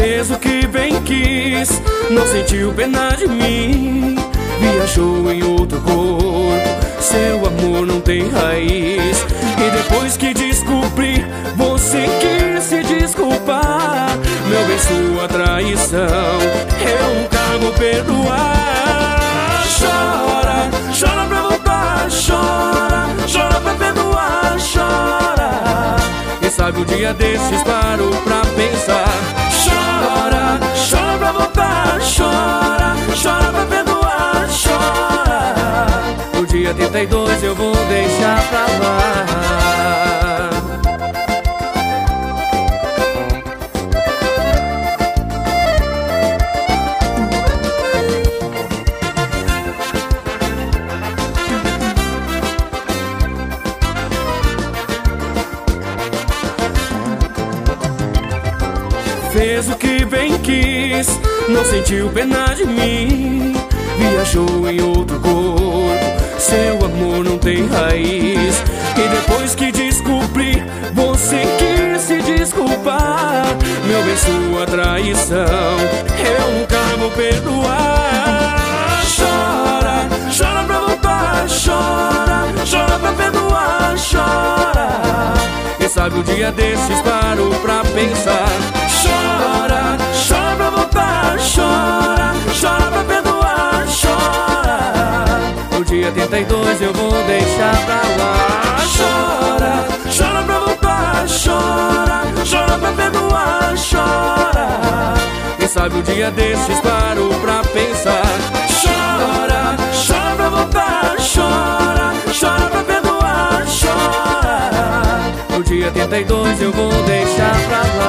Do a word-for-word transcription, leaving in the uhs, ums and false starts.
Fez o que bem quis, não sentiu pena de mim. Viajou em outro corpo, seu amor não tem raiz. E depois que descobri, você quis se desculpar. Meu bem, sua traição eu nunca vou perdoar. Chora, chora pra voltar, chora, chora pra perdoar, chora. Quem sabe um dia desses paro pra pensar. Chora, chora pra voltar, chora, chora pra perdoar, chora. No dia trinta e dois eu vou deixar pra lá. Fez o que bem quis, não sentiu pena de mim. Viajou em outro corpo, seu amor não tem raiz. E depois que descobri, você quis se desculpar. Meu bem, sua traição eu nunca vou perdoar. Chora, chora pra voltar, chora, chora pra perdoar, chora. Quem sabe um dia desses paro pra pensar. Chora, chora pra voltar, chora, chora pra perdoar, chora. No dia trinta e dois eu vou deixar pra lá. Chora, chora pra voltar, chora, chora pra perdoar, chora. Quem sabe um dia desses paro pra pensar. Chora, chora pra voltar, chora, chora pra perdoar, chora. No dia trinta e dois eu vou deixar pra lá.